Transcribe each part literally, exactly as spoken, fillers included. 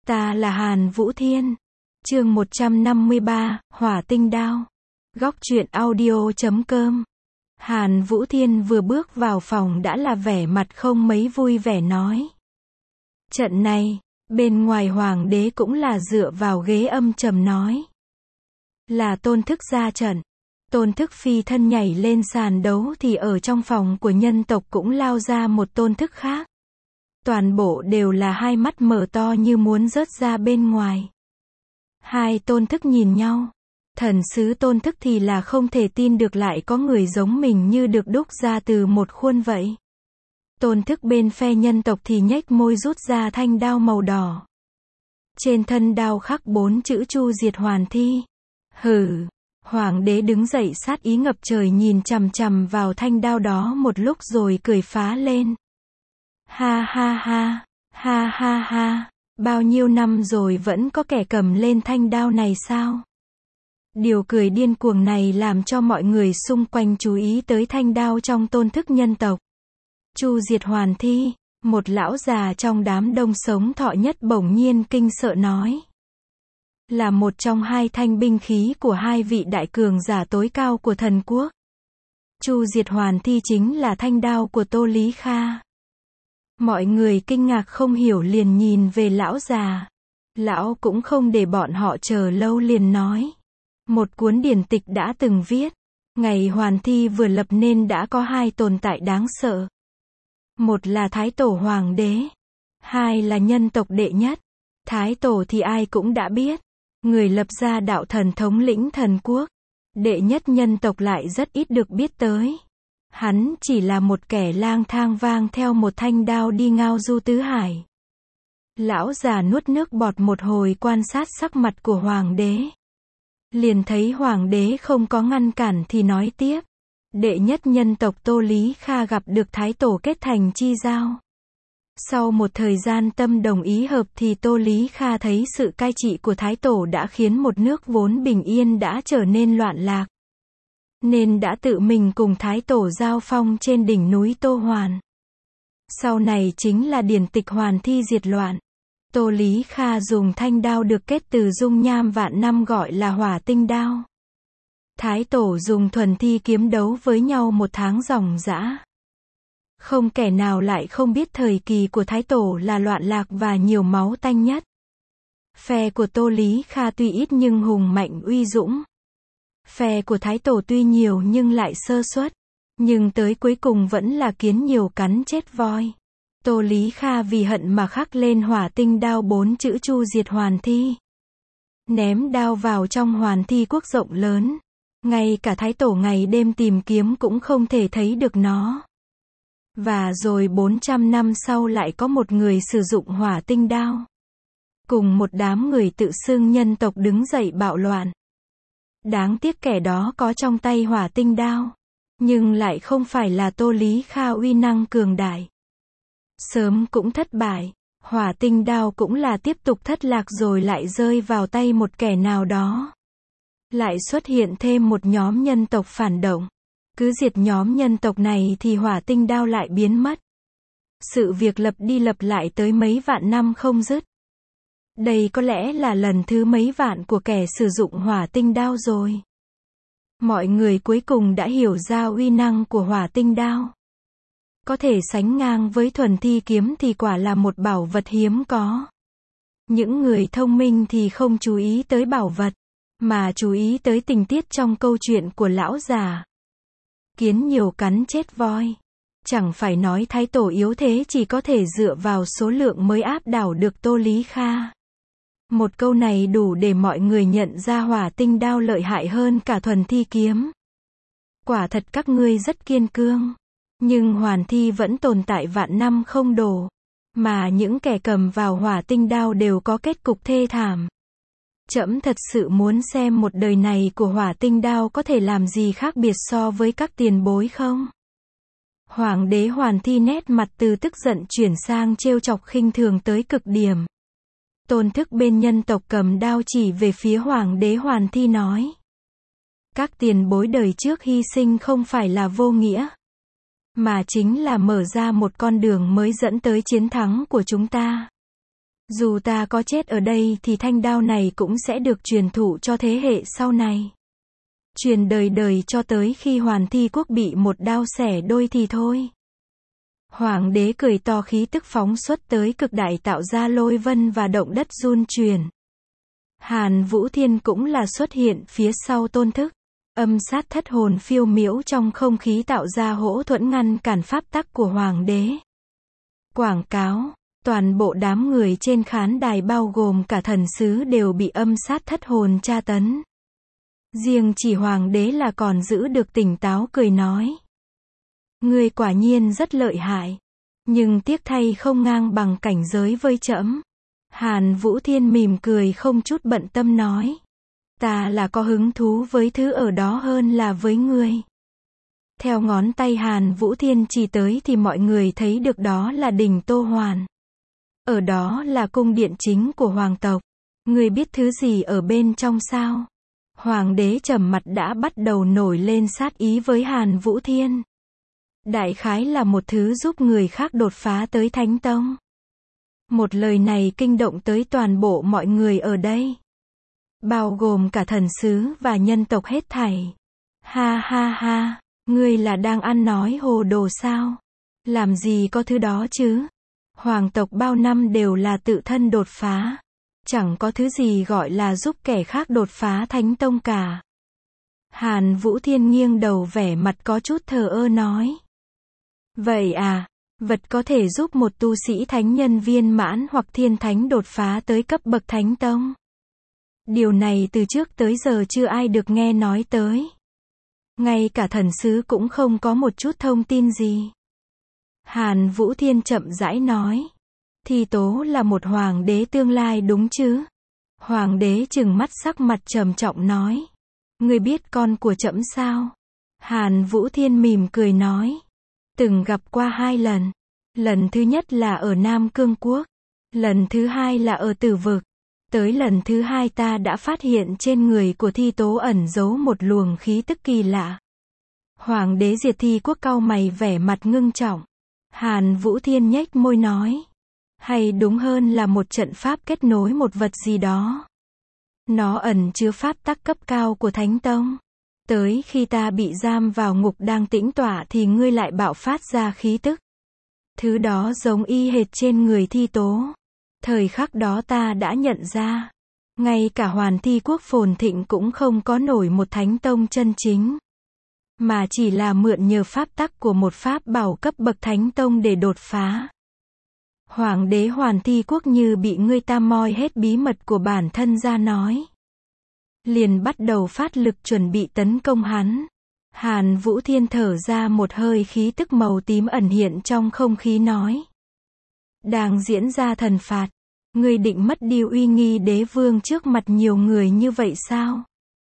Ta là Hàn Vũ Thiên. Chương một trăm năm mươi ba, Hỏa Tinh Đao. Góc truyện audio chấm com. Hàn Vũ Thiên vừa bước vào phòng đã là vẻ mặt không mấy vui vẻ nói. Trận này, bên ngoài hoàng đế cũng là dựa vào ghế âm trầm nói. Là Tôn Thức ra trận. Tôn Thức phi thân nhảy lên sàn đấu thì ở trong phòng của nhân tộc cũng lao ra một Tôn Thức khác. Toàn bộ đều là hai mắt mở to như muốn rớt ra bên ngoài. Hai Tôn Thức nhìn nhau. Thần sứ Tôn Thức thì là không thể tin được lại có người giống mình như được đúc ra từ một khuôn vậy. Tôn Thức bên phe nhân tộc thì nhếch môi rút ra thanh đao màu đỏ. Trên thân đao khắc bốn chữ Chu diệt hoàn thi. Hừ. Hoàng đế đứng dậy sát ý ngập trời nhìn chằm chằm vào thanh đao đó một lúc rồi cười phá lên. Ha ha ha, ha ha ha, bao nhiêu năm rồi vẫn có kẻ cầm lên thanh đao này sao? Điều cười điên cuồng này làm cho mọi người xung quanh chú ý tới thanh đao trong Tôn Thức nhân tộc. Chu diệt hoàn thi, một lão già trong đám đông sống thọ nhất bỗng nhiên kinh sợ nói. Là một trong hai thanh binh khí của hai vị đại cường giả tối cao của thần quốc. Chu diệt hoàn thi chính là thanh đao của Tô Lý Kha. Mọi người kinh ngạc không hiểu liền nhìn về lão già. Lão cũng không để bọn họ chờ lâu liền nói. Một cuốn điển tịch đã từng viết. Ngày hoàn thi vừa lập nên đã có hai tồn tại đáng sợ. Một là Thái Tổ Hoàng đế. Hai là nhân tộc đệ nhất. Thái Tổ thì ai cũng đã biết. Người lập ra đạo thần thống lĩnh thần quốc. Đệ nhất nhân tộc lại rất ít được biết tới. Hắn chỉ là một kẻ lang thang vang theo một thanh đao đi ngao du tứ hải. Lão già nuốt nước bọt một hồi quan sát sắc mặt của hoàng đế. Liền thấy hoàng đế không có ngăn cản thì nói tiếp. Đệ nhất nhân tộc Tô Lý Kha gặp được Thái Tổ kết thành chi giao. Sau một thời gian tâm đồng ý hợp thì Tô Lý Kha thấy sự cai trị của Thái Tổ đã khiến một nước vốn bình yên đã trở nên loạn lạc. Nên đã tự mình cùng Thái Tổ giao phong trên đỉnh núi Tô Hoàn. Sau này chính là điển tịch hoàn thi diệt loạn. Tô Lý Kha dùng thanh đao được kết từ dung nham vạn năm gọi là hỏa tinh đao. Thái Tổ dùng thuần thi kiếm đấu với nhau một tháng ròng rã. Không kẻ nào lại không biết thời kỳ của Thái Tổ là loạn lạc và nhiều máu tanh nhất. Phe của Tô Lý Kha tuy ít nhưng hùng mạnh uy dũng. Phe của Thái Tổ tuy nhiều nhưng lại sơ suất. Nhưng tới cuối cùng vẫn là kiến nhiều cắn chết voi. Tô Lý Kha vì hận mà khắc lên hỏa tinh đao bốn chữ Chu diệt hoàn thi. Ném đao vào trong hoàn thi quốc rộng lớn. Ngay cả Thái Tổ ngày đêm tìm kiếm cũng không thể thấy được nó. Và rồi bốn trăm năm sau lại có một người sử dụng hỏa tinh đao. Cùng một đám người tự xưng nhân tộc đứng dậy bạo loạn. Đáng tiếc kẻ đó có trong tay hỏa tinh đao. Nhưng lại không phải là Tô Lý Kha uy năng cường đại. Sớm cũng thất bại. Hỏa tinh đao cũng là tiếp tục thất lạc rồi lại rơi vào tay một kẻ nào đó. Lại xuất hiện thêm một nhóm nhân tộc phản động. Cứ diệt nhóm nhân tộc này thì hỏa tinh đao lại biến mất. Sự việc lặp đi lặp lại tới mấy vạn năm không dứt. Đây có lẽ là lần thứ mấy vạn của kẻ sử dụng hỏa tinh đao rồi. Mọi người cuối cùng đã hiểu ra uy năng của hỏa tinh đao. Có thể sánh ngang với thuần thi kiếm thì quả là một bảo vật hiếm có. Những người thông minh thì không chú ý tới bảo vật, mà chú ý tới tình tiết trong câu chuyện của lão già. Kiến nhiều cắn chết voi. Chẳng phải nói Thái Tổ yếu thế chỉ có thể dựa vào số lượng mới áp đảo được Tô Lý Kha. Một câu này đủ để mọi người nhận ra hỏa tinh đao lợi hại hơn cả thuần thi kiếm. Quả thật các ngươi rất kiên cương. Nhưng hoàn thi vẫn tồn tại vạn năm không đổ. Mà những kẻ cầm vào hỏa tinh đao đều có kết cục thê thảm. Trẫm thật sự muốn xem một đời này của hỏa tinh đao có thể làm gì khác biệt so với các tiền bối không? Hoàng đế hoàn thi nét mặt từ tức giận chuyển sang trêu chọc khinh thường tới cực điểm. Tôn Thức bên nhân tộc cầm đao chỉ về phía hoàng đế hoàn thi nói. Các tiền bối đời trước hy sinh không phải là vô nghĩa. Mà chính là mở ra một con đường mới dẫn tới chiến thắng của chúng ta. Dù ta có chết ở đây thì thanh đao này cũng sẽ được truyền thụ cho thế hệ sau này. Truyền đời đời cho tới khi Hoàn Thi Quốc bị một đao xẻ đôi thì thôi. Hoàng đế cười to, khí tức phóng xuất tới cực đại, tạo ra lôi vân và động đất run chuyển. Hàn Vũ Thiên cũng là xuất hiện phía sau tôn thức. Âm sát thất hồn phiêu miễu trong không khí, tạo ra hỗ thuẫn ngăn cản pháp tắc của Hoàng đế. Quảng cáo, toàn bộ đám người trên khán đài bao gồm cả thần sứ đều bị âm sát thất hồn tra tấn. Riêng chỉ Hoàng đế là còn giữ được tỉnh táo, cười nói: Ngươi quả nhiên rất lợi hại, nhưng tiếc thay không ngang bằng cảnh giới với trẫm. Hàn Vũ Thiên mỉm cười không chút bận tâm nói: Ta là có hứng thú với thứ ở đó hơn là với ngươi. Theo ngón tay Hàn Vũ Thiên chỉ tới thì mọi người thấy được đó là đỉnh Tô Hoàn. Ở đó là cung điện chính của hoàng tộc. Ngươi biết thứ gì ở bên trong sao? Hoàng đế trầm mặt đã bắt đầu nổi lên sát ý với Hàn Vũ Thiên. Đại khái là một thứ giúp người khác đột phá tới Thánh Tông. Một lời này kinh động tới toàn bộ mọi người ở đây, bao gồm cả thần sứ và nhân tộc hết thảy. Ha ha ha, ngươi là đang ăn nói hồ đồ sao? Làm gì có thứ đó chứ? Hoàng tộc bao năm đều là tự thân đột phá. Chẳng có thứ gì gọi là giúp kẻ khác đột phá Thánh Tông cả. Hàn Vũ Thiên nghiêng đầu, vẻ mặt có chút thờ ơ nói: Vậy à, vật có thể giúp một tu sĩ thánh nhân viên mãn hoặc thiên thánh đột phá tới cấp bậc Thánh Tông. Điều này từ trước tới giờ chưa ai được nghe nói tới. Ngay cả thần sứ cũng không có một chút thông tin gì. Hàn Vũ Thiên chậm rãi nói: Thi Tố là một hoàng đế tương lai đúng chứ? Hoàng đế trừng mắt, sắc mặt trầm trọng nói: Ngươi biết con của trẫm sao? Hàn Vũ Thiên mỉm cười nói: Từng gặp qua hai lần. Lần thứ nhất là ở Nam Cương Quốc. Lần thứ hai là ở Tử Vực. Tới lần thứ hai ta đã phát hiện trên người của Thi Tố ẩn giấu một luồng khí tức kỳ lạ. Hoàng đế Diệt Thi Quốc cau mày, vẻ mặt ngưng trọng. Hàn Vũ Thiên nhếch môi nói: Hay đúng hơn là một trận pháp kết nối một vật gì đó. Nó ẩn chứa pháp tắc cấp cao của Thánh Tông. Tới khi ta bị giam vào ngục đang tĩnh tọa thì ngươi lại bạo phát ra khí tức. Thứ đó giống y hệt trên người Thi Tố. Thời khắc đó ta đã nhận ra, ngay cả Hoàn Thi Quốc phồn thịnh cũng không có nổi một Thánh Tông chân chính, mà chỉ là mượn nhờ pháp tắc của một pháp bảo cấp bậc Thánh Tông để đột phá. Hoàng đế Hoàn Thi Quốc như bị ngươi ta moi hết bí mật của bản thân ra nói. Liền bắt đầu phát lực chuẩn bị tấn công hắn. Hàn Vũ Thiên thở ra một hơi, khí tức màu tím ẩn hiện trong không khí nói: Đang diễn ra thần phạt. Ngươi định mất đi uy nghi đế vương trước mặt nhiều người như vậy sao?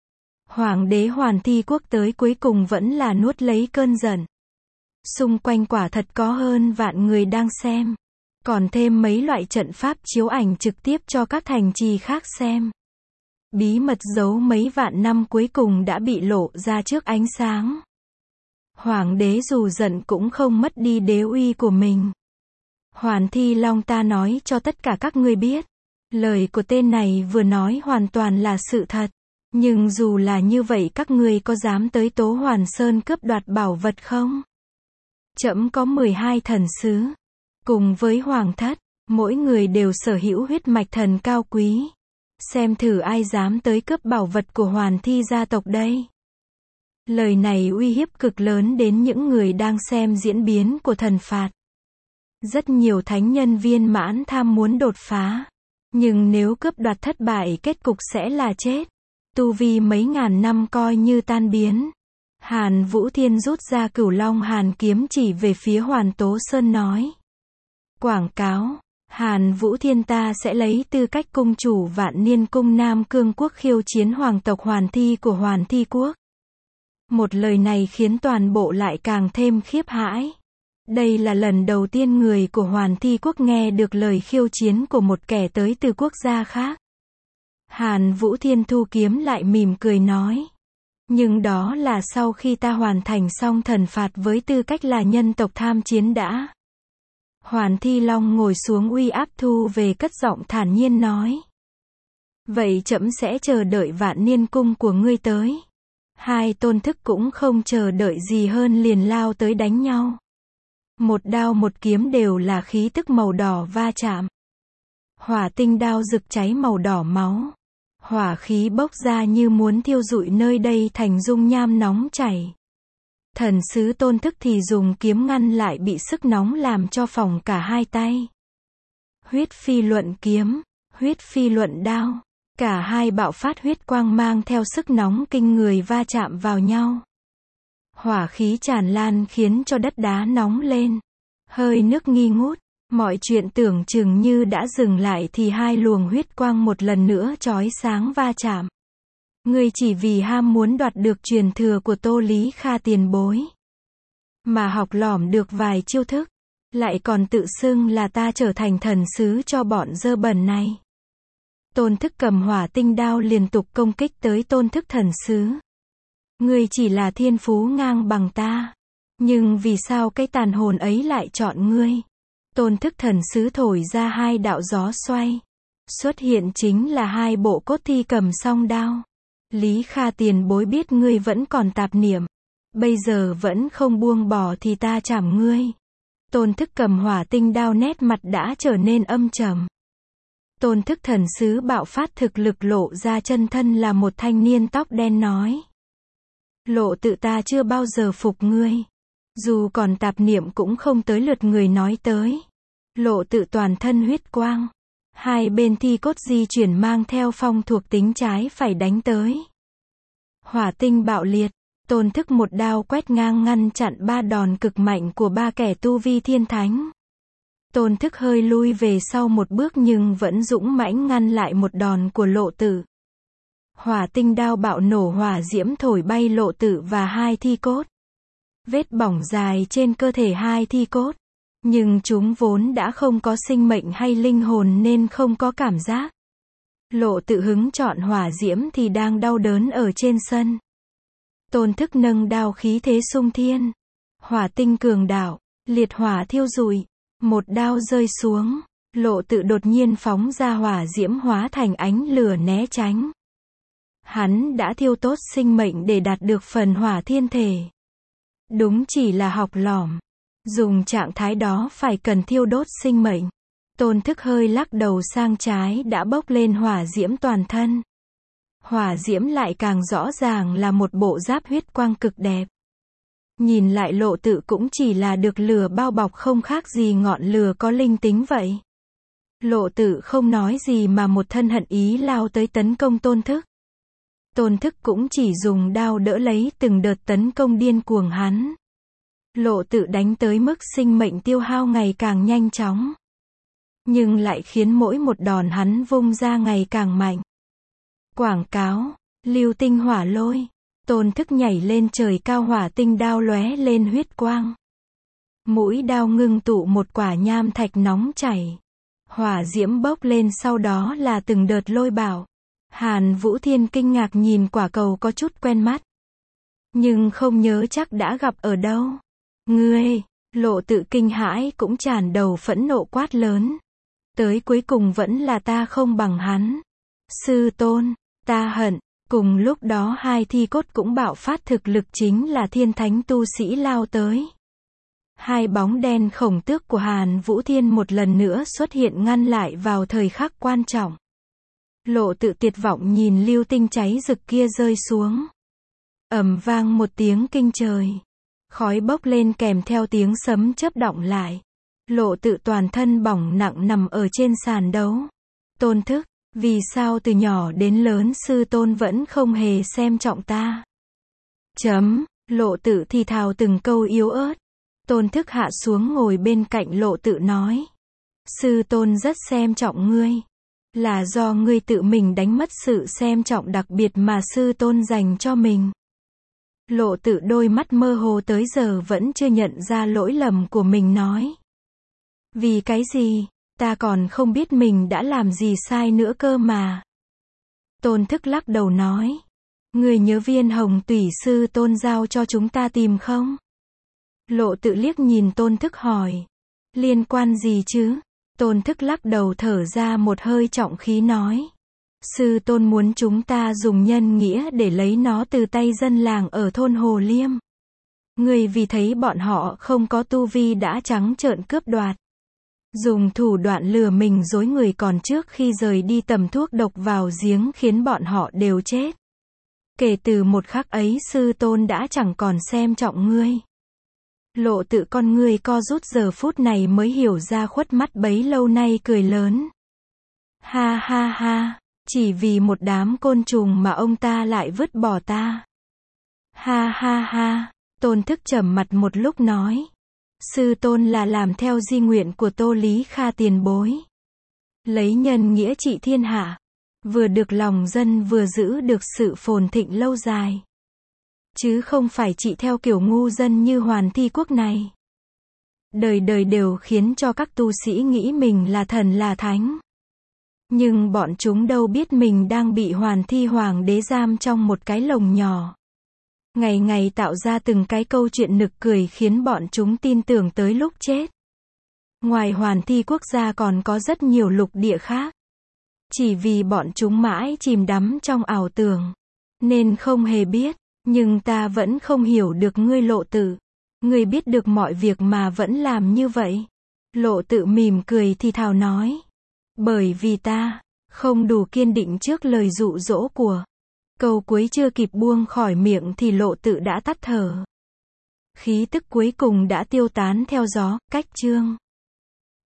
Hoàng đế Hoàn Thi Quốc tới cuối cùng vẫn là nuốt lấy cơn giận. Xung quanh quả thật có hơn vạn người đang xem. Còn thêm mấy loại trận pháp chiếu ảnh trực tiếp cho các thành trì khác xem. Bí mật giấu mấy vạn năm cuối cùng đã bị lộ ra trước ánh sáng. Hoàng đế dù giận cũng không mất đi đế uy của mình. Hoàn Thi Long, ta nói cho tất cả các ngươi biết, lời của tên này vừa nói hoàn toàn là sự thật. Nhưng dù là như vậy, các ngươi có dám tới Tố Hoàn Sơn cướp đoạt bảo vật không? Trẫm có mười hai thần sứ, cùng với hoàng thất, mỗi người đều sở hữu huyết mạch thần cao quý. Xem thử ai dám tới cướp bảo vật của Hoàn Thi gia tộc đây. Lời này uy hiếp cực lớn đến những người đang xem diễn biến của thần phạt. Rất nhiều thánh nhân viên mãn tham muốn đột phá. Nhưng nếu cướp đoạt thất bại, kết cục sẽ là chết. Tu vi mấy ngàn năm coi như tan biến. Hàn Vũ Thiên rút ra Cửu Long Hàn kiếm chỉ về phía Hoàn Tố Sơn nói: Quảng cáo, Hàn Vũ Thiên ta sẽ lấy tư cách cung chủ Vạn Niên Cung Nam Cương Quốc khiêu chiến hoàng tộc Hoàn Thi của Hoàn Thi Quốc. Một lời này khiến toàn bộ lại càng thêm khiếp hãi. Đây là lần đầu tiên người của Hoàn Thi Quốc nghe được lời khiêu chiến của một kẻ tới từ quốc gia khác. Hàn Vũ Thiên thu kiếm lại, mỉm cười nói: Nhưng đó là sau khi ta hoàn thành xong thần phạt với tư cách là nhân tộc tham chiến đã. Hoàn Thi Long ngồi xuống uy áp thu về, cất giọng thản nhiên nói. Vậy trẫm sẽ chờ đợi Vạn Niên cung của ngươi tới. Hai tôn thức cũng không chờ đợi gì hơn, liền lao tới đánh nhau. Một đao một kiếm đều là khí tức màu đỏ va chạm. Hỏa tinh đao rực cháy màu đỏ máu. Hỏa khí bốc ra như muốn thiêu rụi nơi đây thành dung nham nóng chảy. Thần sứ tôn thức thì dùng kiếm ngăn lại bị sức nóng làm cho phỏng cả hai tay. Huyết phi luận kiếm, huyết phi luận đao. Cả hai bạo phát huyết quang mang theo sức nóng kinh người va chạm vào nhau. Hỏa khí tràn lan khiến cho đất đá nóng lên. Hơi nước nghi ngút. Mọi chuyện tưởng chừng như đã dừng lại thì hai luồng huyết quang một lần nữa chói sáng va chạm. Ngươi chỉ vì ham muốn đoạt được truyền thừa của Tô Lý Kha tiền bối, mà học lỏm được vài chiêu thức, lại còn tự xưng là ta trở thành thần sứ cho bọn dơ bẩn này. Tôn thức cầm hỏa tinh đao liên tục công kích tới tôn thức thần sứ. Ngươi chỉ là thiên phú ngang bằng ta, nhưng vì sao cái tàn hồn ấy lại chọn ngươi? Tôn thức thần sứ thổi ra hai đạo gió xoay. Xuất hiện chính là hai bộ cốt thi cầm song đao. Lý Kha tiền bối biết ngươi vẫn còn tạp niệm, bây giờ vẫn không buông bỏ thì ta chảm ngươi. Tôn thức cầm hỏa tinh đao nét mặt đã trở nên âm trầm. Tôn thức thần sứ bạo phát thực lực lộ ra chân thân là một thanh niên tóc đen nói. Lộ tự ta chưa bao giờ phục ngươi. Dù còn tạp niệm cũng không tới lượt người nói tới. Lộ tự toàn thân huyết quang. Hai bên thi cốt di chuyển mang theo phong thuộc tính trái phải đánh tới. Hỏa tinh bạo liệt. Tôn thức một đao quét ngang ngăn chặn ba đòn cực mạnh của ba kẻ tu vi thiên thánh. Tôn thức hơi lui về sau một bước nhưng vẫn dũng mãnh ngăn lại một đòn của lộ tử. Hỏa tinh đao bạo nổ hỏa diễm thổi bay lộ tử và hai thi cốt. Vết bỏng dài trên cơ thể hai thi cốt. Nhưng chúng vốn đã không có sinh mệnh hay linh hồn nên không có cảm giác. Lộ tự hứng chọn hỏa diễm thì đang đau đớn ở trên sân. Tôn thức nâng đao khí thế sung thiên. Hỏa tinh cường đạo, liệt hỏa thiêu rụi. Một đao rơi xuống, lộ tự đột nhiên phóng ra hỏa diễm hóa thành ánh lửa né tránh. Hắn đã thiêu tốt sinh mệnh để đạt được phần hỏa thiên thể. Đúng chỉ là học lỏm. Dùng trạng thái đó phải cần thiêu đốt sinh mệnh. Tôn thức hơi lắc đầu sang trái đã bốc lên hỏa diễm toàn thân. Hỏa diễm lại càng rõ ràng là một bộ giáp huyết quang cực đẹp. Nhìn lại lộ tự cũng chỉ là được lửa bao bọc không khác gì ngọn lửa có linh tính vậy. Lộ tự không nói gì mà một thân hận ý lao tới tấn công tôn thức. Tôn thức cũng chỉ dùng đao đỡ lấy từng đợt tấn công điên cuồng hắn. Lộ tự đánh tới mức sinh mệnh tiêu hao ngày càng nhanh chóng. Nhưng lại khiến mỗi một đòn hắn vung ra ngày càng mạnh. Quảng cáo, lưu tinh hỏa lôi. Tôn thức nhảy lên trời cao, hỏa tinh đao lóe lên huyết quang. Mũi đao ngưng tụ một quả nham thạch nóng chảy. Hỏa diễm bốc lên, sau đó là từng đợt lôi bạo. Hàn Vũ Thiên kinh ngạc nhìn quả cầu có chút quen mắt. Nhưng không nhớ chắc đã gặp ở đâu. Ngươi, lộ tự kinh hãi cũng tràn đầu phẫn nộ quát lớn. Tới cuối cùng vẫn là ta không bằng hắn. Sư tôn, ta hận. Cùng lúc đó hai thi cốt cũng bạo phát thực lực, chính là thiên thánh tu sĩ lao tới. Hai bóng đen khổng tước của Hàn Vũ Thiên một lần nữa xuất hiện ngăn lại vào thời khắc quan trọng. Lộ tự tuyệt vọng nhìn lưu tinh cháy rực kia rơi xuống. Ầm vang một tiếng kinh trời. Khói bốc lên kèm theo tiếng sấm chớp động lại. Lộ tự toàn thân bỏng nặng nằm ở trên sàn đấu. Tôn thức, vì sao từ nhỏ đến lớn sư tôn vẫn không hề xem trọng ta? Chấm, lộ tự thì thào từng câu yếu ớt. Tôn thức hạ xuống ngồi bên cạnh lộ tự nói. Sư tôn rất xem trọng ngươi. Là do ngươi tự mình đánh mất sự xem trọng đặc biệt mà sư tôn dành cho mình. Lộ tự đôi mắt mơ hồ tới giờ vẫn chưa nhận ra lỗi lầm của mình nói. Vì cái gì? Ta còn không biết mình đã làm gì sai nữa cơ mà. Tôn thức lắc đầu nói. Ngươi nhớ viên hồng tủy sư tôn giao cho chúng ta tìm không? Lộ tự liếc nhìn tôn thức hỏi. Liên quan gì chứ? Tôn Thức lắc đầu thở ra một hơi trọng khí nói. Sư tôn muốn chúng ta dùng nhân nghĩa để lấy nó từ tay dân làng ở thôn Hồ Liêm. Người vì thấy bọn họ không có tu vi đã trắng trợn cướp đoạt. Dùng thủ đoạn lừa mình dối người còn trước khi rời đi tầm thuốc độc vào giếng khiến bọn họ đều chết. Kể từ một khắc ấy sư tôn đã chẳng còn xem trọng ngươi. Lộ Tự con ngươi co rút giờ phút này mới hiểu ra khuất mắt bấy lâu nay cười lớn. Ha ha ha, chỉ vì một đám côn trùng mà ông ta lại vứt bỏ ta. Ha ha ha, Tôn Thức trầm mặt một lúc nói. Sư tôn là làm theo di nguyện của Tô Lý Kha tiền bối. Lấy nhân nghĩa trị thiên hạ. Vừa được lòng dân vừa giữ được sự phồn thịnh lâu dài. Chứ không phải trị theo kiểu ngu dân như Hoàn Thi Quốc này. Đời đời đều khiến cho các tu sĩ nghĩ mình là thần là thánh. Nhưng bọn chúng đâu biết mình đang bị Hoàn Thi Hoàng đế giam trong một cái lồng nhỏ. Ngày ngày tạo ra từng cái câu chuyện nực cười khiến bọn chúng tin tưởng tới lúc chết. Ngoài Hoàn Thi Quốc gia còn có rất nhiều lục địa khác. Chỉ vì bọn chúng mãi chìm đắm trong ảo tưởng. Nên không hề biết. Nhưng ta vẫn không hiểu được ngươi Lộ Tự. Ngươi biết được mọi việc mà vẫn làm như vậy. Lộ Tự mỉm cười thì thào nói. Bởi vì ta không đủ kiên định trước lời dụ dỗ của. Câu cuối chưa kịp buông khỏi miệng thì Lộ Tự đã tắt thở. Khí tức cuối cùng đã tiêu tán theo gió, cách chương.